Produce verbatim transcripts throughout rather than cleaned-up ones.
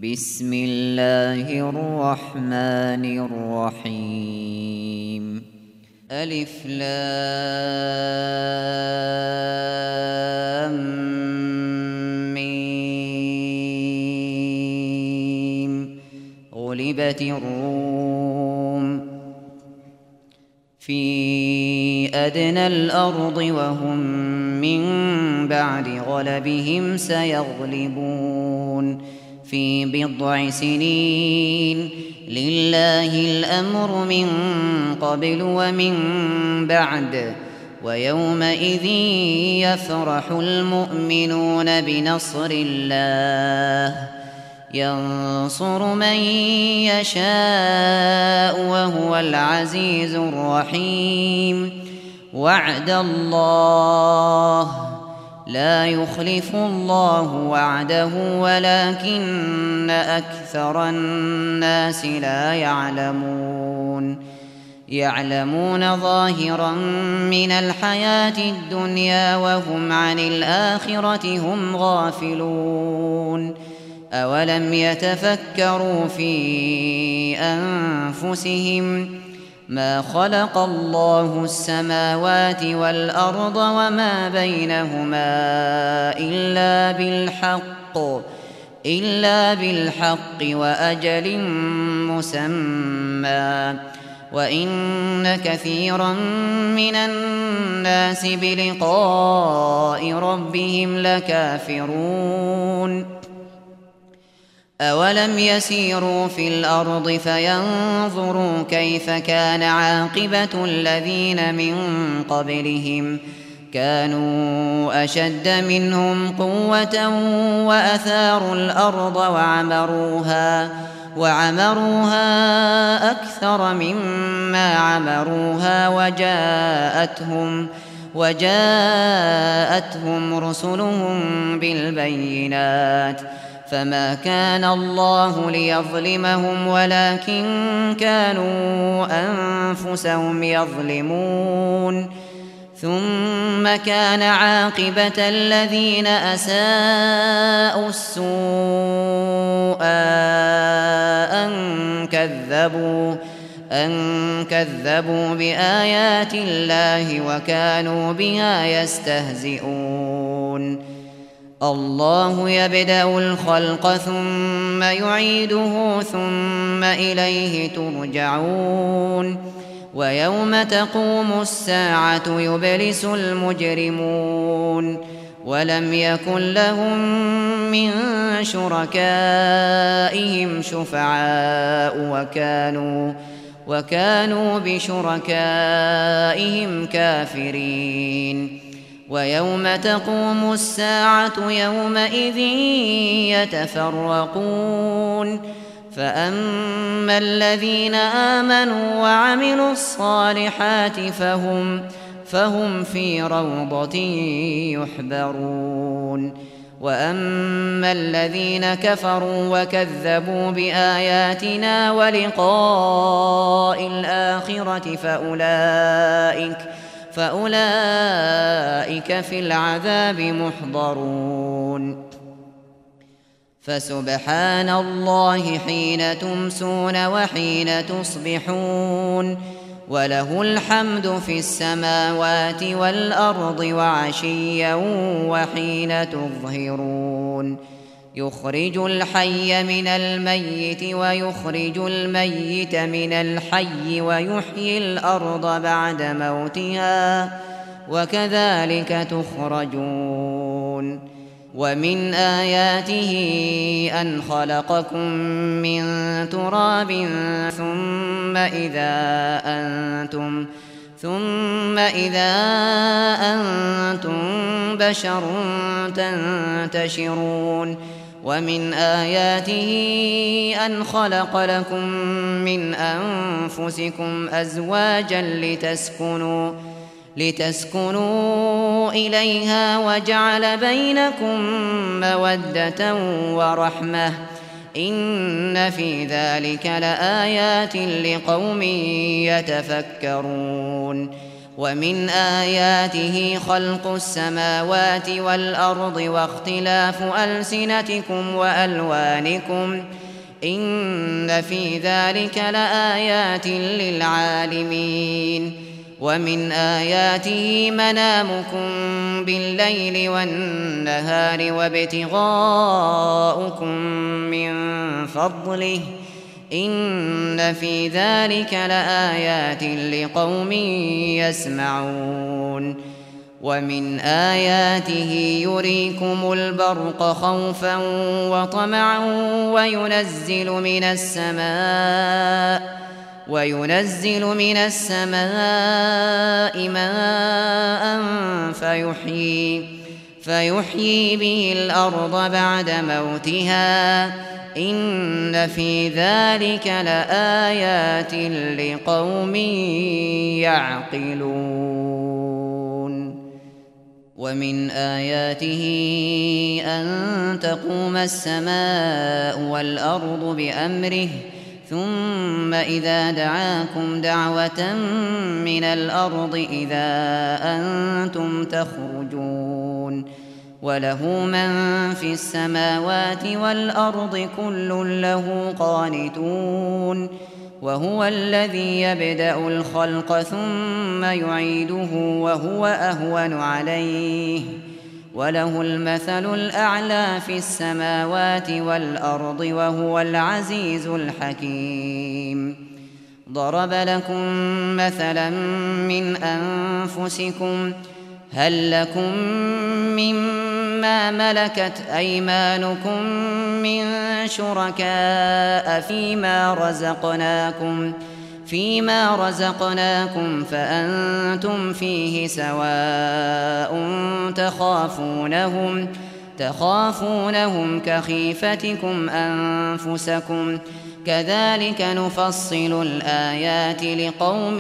بسم الله الرحمن الرحيم ألف لام ميم غلبت الروم في أدنى الأرض وهم من بعد غلبهم سيغلبون في بضع سنين لله الأمر من قبل ومن بعد ويومئذ يفرح المؤمنون بنصر الله ينصر من يشاء وهو العزيز الرحيم وعد الله لا يخلف الله وعده ولكن أكثر الناس لا يعلمون يعلمون ظاهرا من الحياة الدنيا وهم عن الآخرة هم غافلون أولم يتفكروا في أنفسهم ما خلق الله السماوات والأرض وما بينهما إلا بالحق إلا بالحق وأجل مسمى وإن كثيرا من الناس بلقاء ربهم لكافرون أولم يسيروا في الأرض فينظروا كيف كان عاقبة الذين من قبلهم كانوا أشد منهم قوة وأثاروا الأرض وعمروها وعمروها أكثر مما عمروها وجاءتهم وجاءتهم رسلهم بالبينات فما كان الله ليظلمهم ولكن كانوا أنفسهم يظلمون ثم كان عاقبة الذين أساءوا السوء أن كذبوا أن كذبوا بآيات الله وكانوا بها يستهزئون الله يبدأ الخلق ثم يعيده ثم إليه ترجعون ويوم تقوم الساعة يبلس المجرمون ولم يكن لهم من شركائهم شفعاء وكانوا وكانوا بشركائهم كافرين ويوم تقوم الساعة يومئذ يتفرقون فأما الذين آمنوا وعملوا الصالحات فهم فهم في روضة يحبرون وأما الذين كفروا وكذبوا بآياتنا ولقاء الآخرة فأولئك فأولئك في العذاب محضرون فسبحان الله حين تمسون وحين تصبحون وله الحمد في السماوات والأرض وعشيا وحين تظهرون يخرج الحي من الميت ويخرج الميت من الحي ويحيي الأرض بعد موتها وكذلك تخرجون ومن آياته أن خلقكم من تراب ثم إذا أنتم ثم إذا أنتم بشر تنتشرون ومن آياته أن خلق لكم من أنفسكم أزواجا لتسكنوا لتسكنوا إليها وجعل بينكم مودة ورحمة إن في ذلك لآيات لقوم يتفكرون ومن آياته خلق السماوات والأرض واختلاف ألسنتكم وألوانكم إن في ذلك لآيات للعالمين ومن آياته منامكم بالليل والنهار وابتغاؤكم من فضله إن في ذلك لآيات لقوم يسمعون ومن آياته يريكم البرق خوفا وطمعا وينزل من السماء وينزل من السماء ماء فيحيي فيحيي به الأرض بعد موتها إن في ذلك لآيات لقوم يعقلون ومن آياته أن تقوم السماء والأرض بأمره ثم إذا دعاكم دعوة من الأرض إذا أنتم تخرجون وله من في السماوات والأرض كل له قانتون وهو الذي يبدأ الخلق ثم يعيده وهو أهون عليه وله المثل الأعلى في السماوات والأرض وهو العزيز الحكيم ضرب لكم مثلا من أنفسكم هل لكم مما ملكت أيمانكم من شركاء فيما رزقناكم فيما رزقناكم فأنتم فيه سواء تخافونهم تخافونهم كخيفتكم أنفسكم كذلك نفصل الآيات لقوم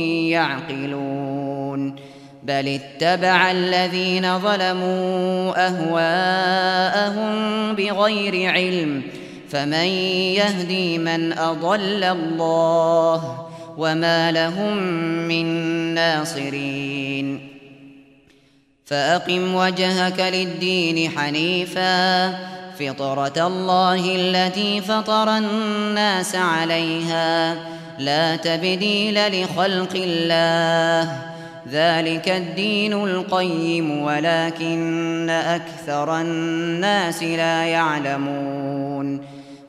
يعقلون بل اتبع الذين ظلموا أهواءهم بغير علم فمن يهدي من أضل الله وما لهم من ناصرين فأقم وجهك للدين حنيفا فطرة الله التي فطر الناس عليها لا تبديل لخلق الله ذلك الدين القيم ولكن أكثر الناس لا يعلمون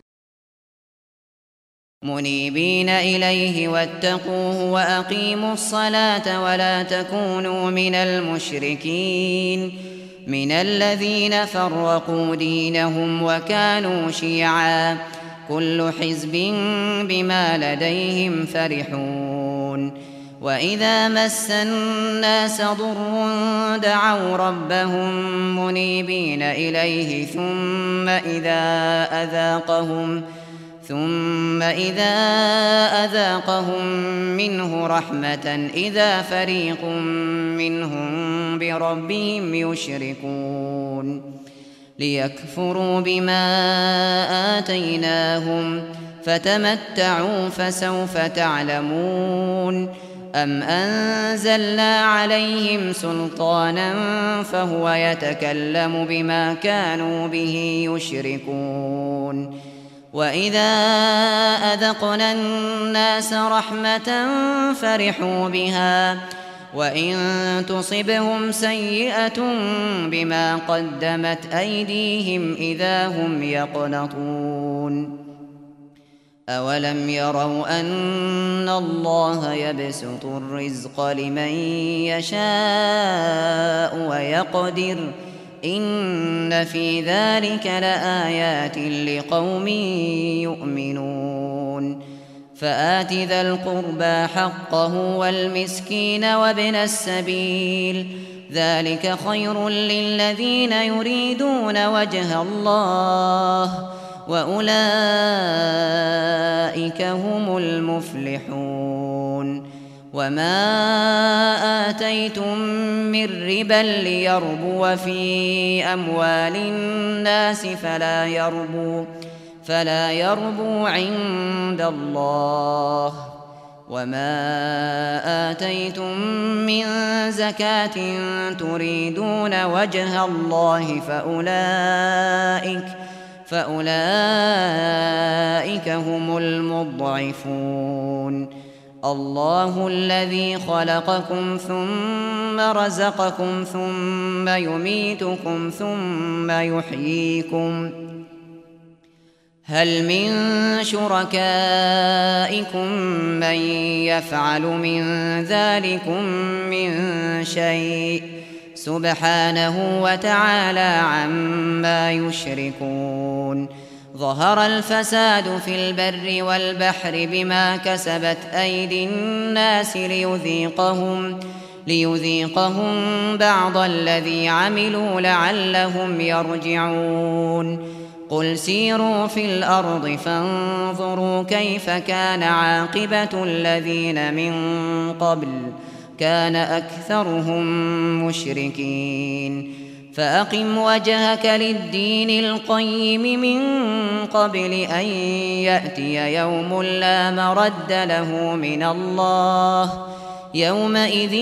منيبين إليه واتقوه وأقيموا الصلاة ولا تكونوا من المشركين من الذين فرقوا دينهم وكانوا شيعا كل حزب بما لديهم فرحون وإذا مس الناس ضر دعوا ربهم منيبين إليه ثم إذا أذاقهم ثم إذا أذاقهم منه رحمة إذا فريق منهم بربهم يشركون ليكفروا بما آتيناهم فتمتعوا فسوف تعلمون أم أنزلنا عليهم سلطانا فهو يتكلم بما كانوا به يشركون وإذا أذقنا الناس رحمة فرحوا بها وإن تصبهم سيئة بما قدمت أيديهم إذا هم يقنطون أولم يروا أن الله يبسط الرزق لمن يشاء ويقدر إن في ذلك لآيات لقوم يؤمنون فآت ذا القربى حقه والمسكين وابن السبيل ذلك خير للذين يريدون وجه الله وأولئك هم المفلحون وما آتيتم من ربا ليربو في أموال الناس فلا يربو فلا يربو عند الله وما آتيتم من زكاة تريدون وجه الله فأولئك فأولئك هم المضعفون. الله الذي خلقكم ثم رزقكم ثم يميتكم ثم يحييكم. هل من شركائكم من يفعل من ذلكم من شيء؟ سبحانه وتعالى عما يشركون. ظهر الفساد في البر والبحر بما كسبت أيدي الناس ليذيقهم ليذيقهم بعض الذي عملوا لعلهم يرجعون. قل سيروا في الأرض فانظروا كيف كان عاقبة الذين من قبل كان أكثرهم مشركين. فأقم وجهك للدين القيم من قبل أن يأتي يوم لا مرد له من الله يومئذ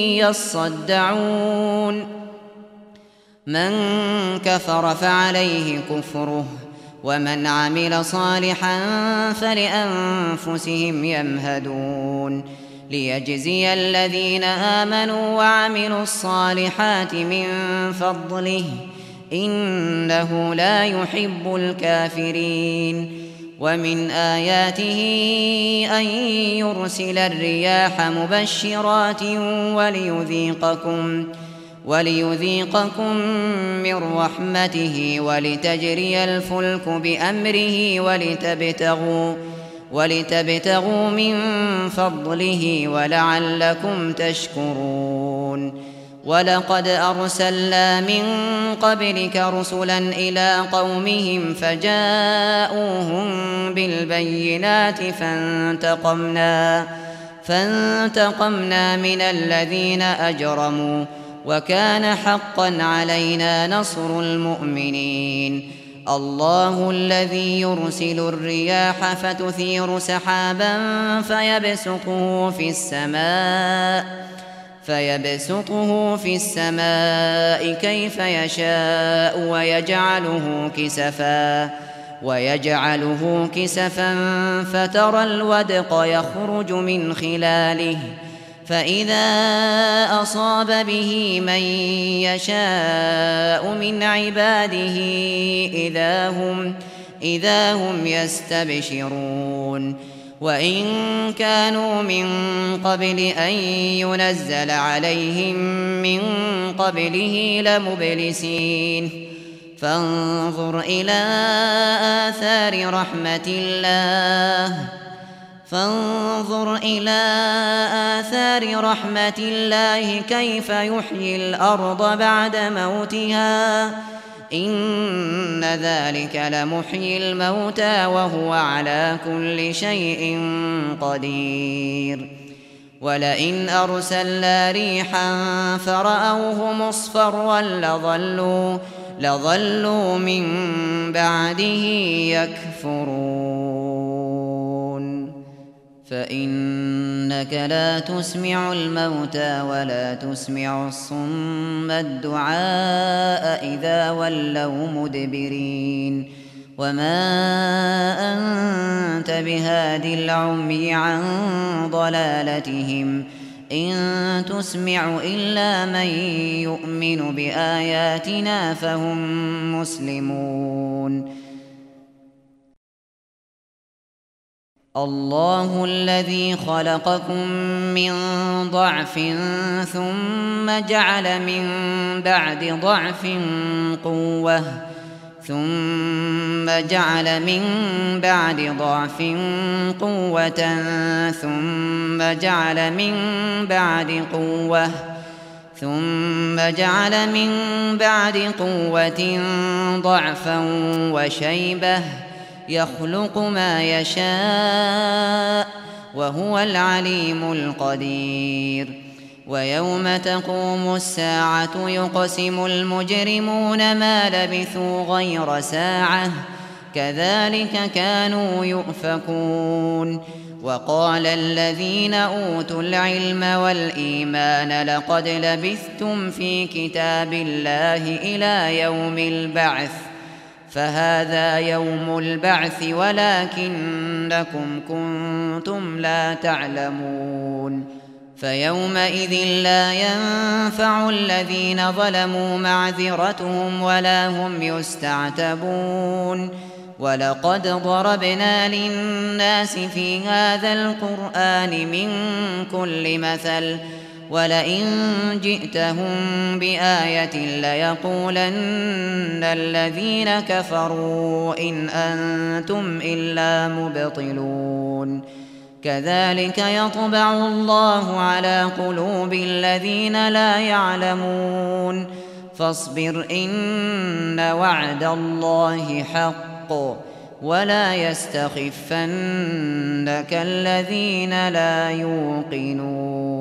يصدعون. من كفر فعليه كفره ومن عمل صالحا فلأنفسهم يمهدون. ليجزي الذين آمنوا وعملوا الصالحات من فضله إنه لا يحب الكافرين. ومن آياته أن يرسل الرياح مبشرات وليذيقكم وليذيقكم من رحمته ولتجري الفلك بأمره ولتبتغوا ولتبتغوا من فضله ولعلكم تشكرون. ولقد أرسلنا من قبلك رسلا إلى قومهم فجاءوهم بالبينات فانتقمنا فانتقمنا من الذين أجرموا وكان حقا علينا نصر المؤمنين. الله الذي يرسل الرياح فتثير سحابا فيبسطه في السماء فيبسطه في السماء كيف يشاء ويجعله كسفا ويجعله كسفا فترى الودق يخرج من خلاله فإذا أصاب به من يشاء من عباده إذا هم, إذا هم يستبشرون. وإن كانوا من قبل أن ينزل عليهم من قبله لمبلسين. فانظر إلى آثار رحمة الله فانظر إلى آثار رحمة الله كيف يحيي الأرض بعد موتها إن ذلك لمحيي الموتى وهو على كل شيء قدير. ولئن أرسلنا ريحا فرأوه مصفرا لظلوا, لظلوا من بعده يكفرون. فإنك لا تسمع الموتى ولا تسمع الصم الدعاء إذا ولوا مدبرين. وما أنت بهاد العمي عن ضلالتهم إن تسمع إلا من يؤمن بآياتنا فهم مسلمون. الله الذي خلقكم من ضعف ثم جعل من بعد ضعف قوة ثم جعل من بعد ضعف قوة ثم جعل من بعد قوة ثم جعل من بعد قوة ضعفا وشيبة يخلق ما يشاء وهو العليم القدير. ويوم تقوم الساعة يقسم المجرمون ما لبثوا غير ساعة كذلك كانوا يؤفكون. وقال الذين أوتوا العلم والإيمان لقد لبثتم في كتاب الله إلى يوم البعث فهذا يوم البعث ولكنكم كنتم لا تعلمون فيومئذ لا ينفع الذين ظلموا معذرتهم ولا هم يستعتبون ولقد ضربنا للناس في هذا القرآن من كل مثل ولئن جئتهم بآية ليقولن الذين كفروا إن أنتم إلا مبطلون كذلك يطبع الله على قلوب الذين لا يعلمون فاصبر إن وعد الله حق ولا يستخفنك الذين لا يوقنون